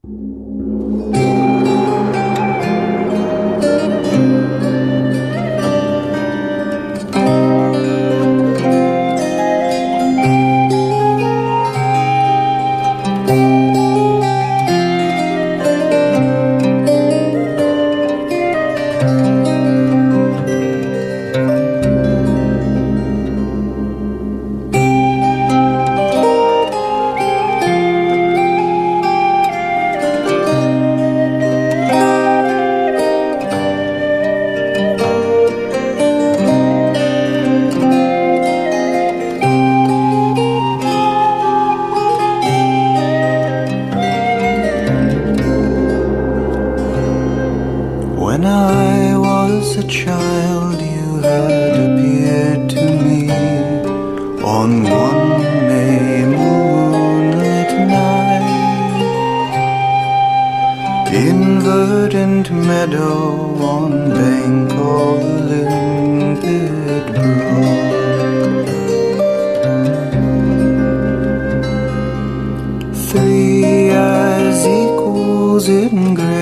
When I was a child, you had appeared to me on one May moonlit night, in verdant meadow on bank of the limpid brook. 3 eyes equals in grace